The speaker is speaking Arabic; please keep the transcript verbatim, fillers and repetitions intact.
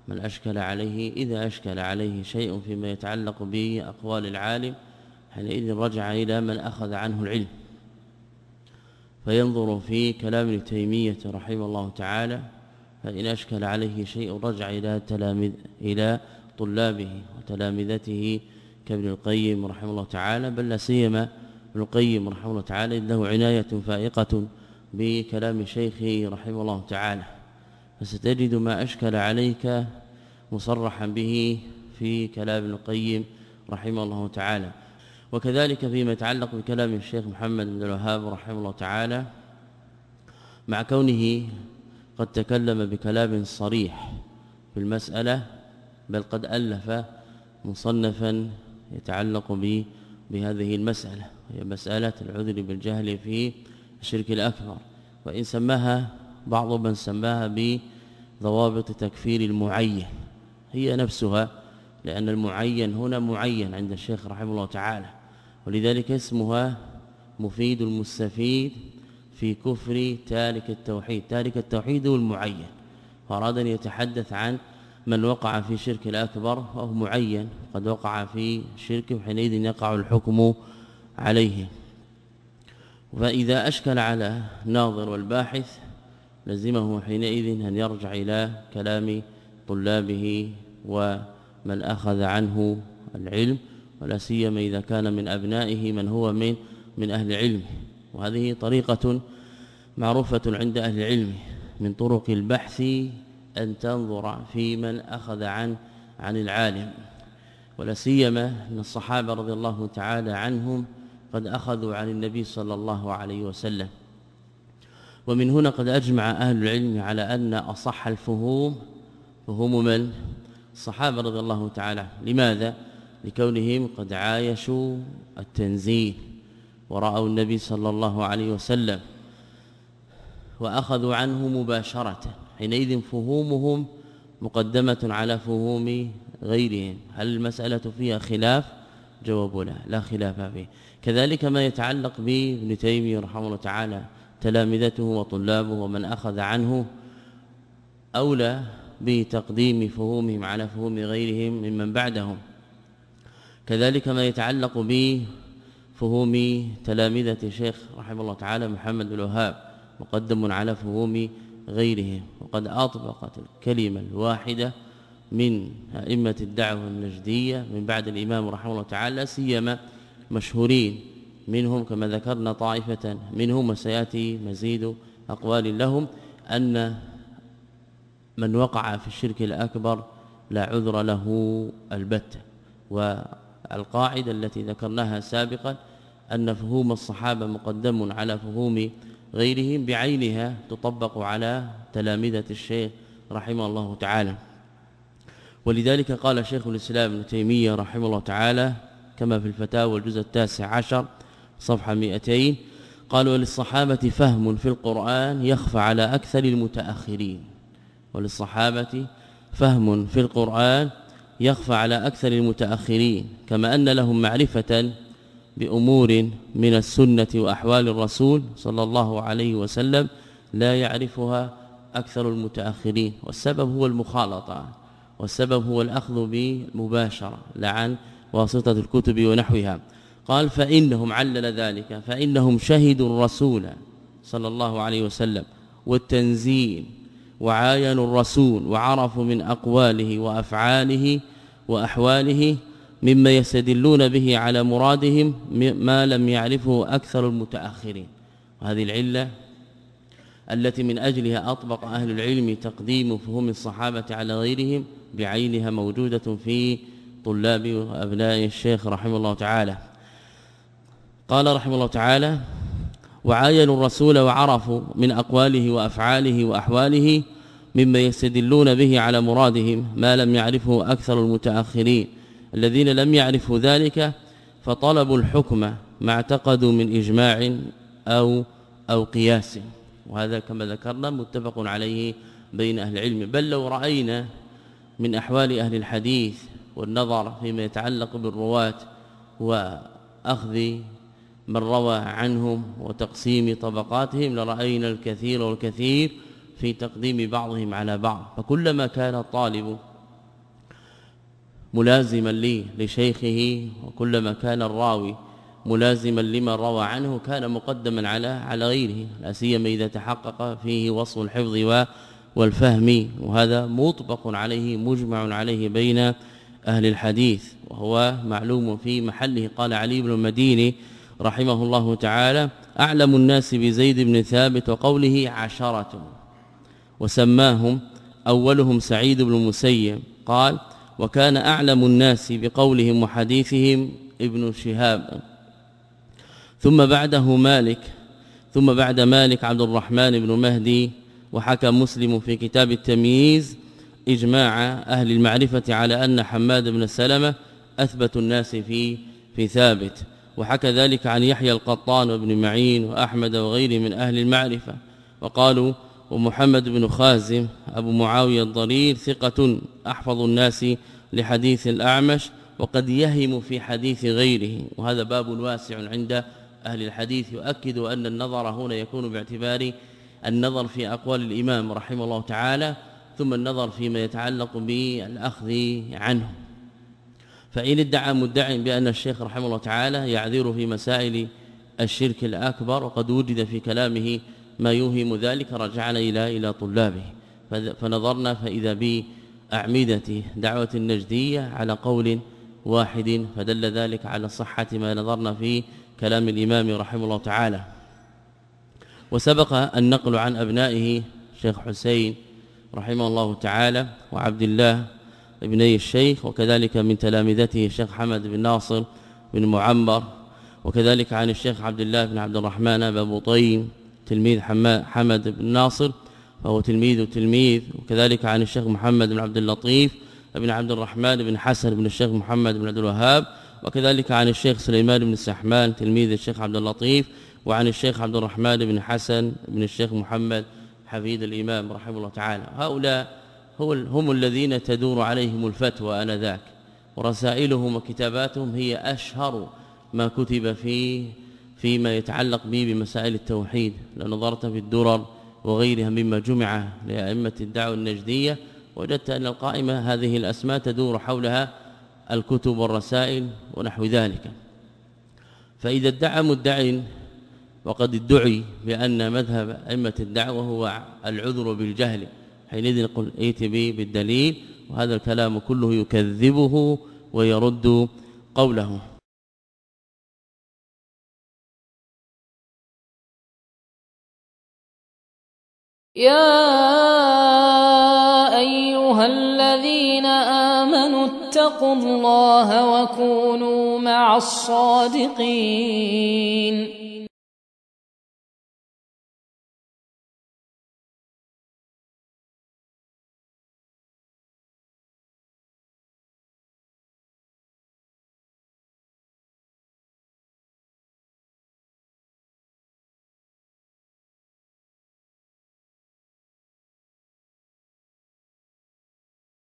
من أشكل عليه إذا أشكل عليه شيء فيما يتعلق بأقوال العالم حينئذ رجع إلى من أخذ عنه العلم، فينظر في كلام ابن تيمية رحمه الله تعالى، فإن أشكل عليه شيء رجع إلى تلامذ إلى طلابه وتلامذته كابن القيم رحمه الله تعالى، بل لا سيما ابن القيم رحمه الله تعالى له عناية فائقة بكلام شيخه رحمه الله تعالى، فستجد ما أشكل عليك مصرحا به في كلام ابن القيم رحمه الله تعالى. وكذلك فيما يتعلق بكلام الشيخ محمد بن الوهاب رحمه الله تعالى، مع كونه قد تكلم بكلام صريح في المسألة، بل قد ألف مصنفا يتعلق به بهذه المسألة، وهي مسألة العذر بالجهل في الشرك الأكبر، وإن سماها بعض من سماها بضوابط تكفير المعين هي نفسها، لأن المعين هنا معين عند الشيخ رحمه الله تعالى، ولذلك اسمها مفيد المستفيد في كفر تارك التوحيد. تارك التوحيد هو المعين، فأراد أن يتحدث عن من وقع في شرك الأكبر وهو معين قد وقع في شرك، وحينئذ يقع الحكم عليه. فإذا أشكل على الناظر والباحث لزمه حينئذ أن يرجع إلى كلام طلابه ومن أخذ عنه العلم، ولا سيما إذا كان من أبنائه من هو من من أهل العلم. وهذه طريقة معروفة عند أهل العلم من طرق البحث أن تنظر في من أخذ عن عن العالم، ولا سيما أن الصحابة رضي الله تعالى عنهم قد أخذوا عن النبي صلى الله عليه وسلم. ومن هنا قد أجمع أهل العلم على أن أصح الفهوم فهوم من؟ الصحابة رضي الله تعالى. لماذا؟ لكونهم قد عايشوا التنزيل ورأوا النبي صلى الله عليه وسلم وأخذوا عنه مباشرة، حينئذ فهومهم مقدمة على فهوم غيرهم. هل المسألة فيها خلاف؟ جواب لا، لا خلاف فيه. كذلك ما يتعلق بابن تيمية رحمه الله تعالى، تلامذته وطلابه ومن أخذ عنه أولى بتقديم فهومهم على فهوم غيرهم ممن بعدهم. كذلك ما يتعلق بفهوم تلامذة الشيخ رحمه الله تعالى محمد بن الوهاب مقدم على فهوم غيرهم، وقد أطبقت الكلمة الواحدة من أئمة الدعوة النجدية من بعد الإمام رحمه الله تعالى، سيما مشهورين منهم كما ذكرنا طائفة منهم وسيأتي مزيد أقوال لهم، أن من وقع في الشرك الأكبر لا عذر له البتة. والقاعدة التي ذكرناها سابقا أن فهوم الصحابة مقدم على فهوم غيرهم بعينها تطبق على تلامذة الشيخ رحمه الله تعالى. ولذلك قال شيخ الإسلام ابن تيمية رحمه الله تعالى كما في الفتاوى الجزء التاسع عشر صفحة مئتين، قال: وللصحابة فهم في القرآن يخفى على أكثر المتأخرين. وللصحابة فهم في القرآن يخفى على أكثر المتأخرين، كما أن لهم معرفة بأمور من السنة وأحوال الرسول صلى الله عليه وسلم لا يعرفها أكثر المتأخرين. والسبب هو المخالطة، والسبب هو الأخذ بالمباشرة لا عن واسطة الكتب ونحوها. قال: فإنهم علل ذلك فإنهم شهدوا الرسول صلى الله عليه وسلم والتنزيل وعاينوا الرسول وعرفوا من أقواله وأفعاله وأحواله مما يستدلون به على مرادهم ما لم يعرفه أكثر المتأخرين. وهذه العلة التي من أجلها أطبق أهل العلم تقديم فهم الصحابة على غيرهم بعينها موجودة في طلاب وأبناء الشيخ رحمه الله تعالى. قال رحمه الله تعالى: وعاينوا الرسول وعرفوا من أقواله وأفعاله وأحواله مما يستدلون به على مرادهم ما لم يعرفه أكثر المتأخرين الذين لم يعرفوا ذلك فطلبوا الحكم ما اعتقدوا من إجماع أو أو قياس. وهذا كما ذكرنا متفق عليه بين أهل العلم. بل لو رأينا من أحوال أهل الحديث والنظر فيما يتعلق بالرواة وأخذ من روى عنهم وتقسيم طبقاتهم لرأينا الكثير والكثير في تقديم بعضهم على بعض. فكلما كان الطالب ملازما لي لشيخه، وكلما كان الراوي ملازما لما روى عنه كان مقدما على على غيره، لا سيما اذا تحقق فيه وصف الحفظ والفهم، وهذا مطبق عليه مجمع عليه بين أهل الحديث وهو معلوم في محله. قال علي بن المديني رحمه الله تعالى: أعلم الناس بزيد بن ثابت وقوله عشرة، وسماهم أولهم سعيد بن المسيب. قال: وكان أعلم الناس بقولهم وحديثهم ابن شهاب، ثم بعده مالك، ثم بعد مالك عبد الرحمن بن مهدي. وحكى مسلم في كتاب التمييز إجماع أهل المعرفة على أن حماد بن سلمة أثبت الناس في في ثابت. وحكى ذلك عن يحيى القطان وابن معين وأحمد وغيره من أهل المعرفة. وقالوا: ومحمد بن خازم أبو معاوية الضرير ثقة أحفظ الناس لحديث الأعمش، وقد يهم في حديث غيره. وهذا باب واسع عند أهل الحديث، يؤكد أن النظر هنا يكون باعتبار النظر في أقوال الإمام رحمه الله تعالى، ثم النظر فيما يتعلق بالأخذ عنه. فإن ادعى مدعي بأن الشيخ رحمه الله تعالى يعذر في مسائل الشرك الأكبر وقد وجد في كلامه ما يوهم ذلك، رجعنا إلى إلى طلابه فنظرنا فإذا بأعمدة دعوة النجدية على قول واحد، فدل ذلك على صحة ما نظرنا في كلام الإمام رحمه الله تعالى. وسبق النقل عن أبنائه شيخ حسين رحمه الله تعالى وعبد الله ابني الشيخ، وكذلك من تلامذته الشيخ حمد بن ناصر بن معمر، وكذلك عن الشيخ عبد الله بن عبد الرحمن بن بطين تلميذ حمد بن ناصر فهو تلميذ وتلميذ، وكذلك عن الشيخ محمد بن عبد اللطيف بن عبد الرحمن بن حسن بن الشيخ محمد بن عبد الوهاب، وكذلك عن الشيخ سليمان بن السحمان تلميذ الشيخ عبد اللطيف، وعن الشيخ عبد الرحمن بن حسن بن الشيخ محمد حفيد الإمام رحمه الله تعالى. هؤلاء هم الذين تدور عليهم الفتوى آنذاك، ورسائلهم وكتاباتهم هي أشهر ما كتب في فيما يتعلق به بمسائل التوحيد. لو نظرت في الدرر وغيرها مما جمع لأئمة الدعوة النجدية وجدت أن القائمة هذه الأسماء تدور حولها الكتب والرسائل ونحو ذلك. فإذا ادعى مدعي وقد ادعي بأن مذهب أئمة الدعوة هو العذر بالجهل، حينئذ نقول ائت به بالدليل، وهذا الكلام كله يكذبه ويرد قوله. يا أيها الذين آمنوا اتقوا الله وكونوا مع الصادقين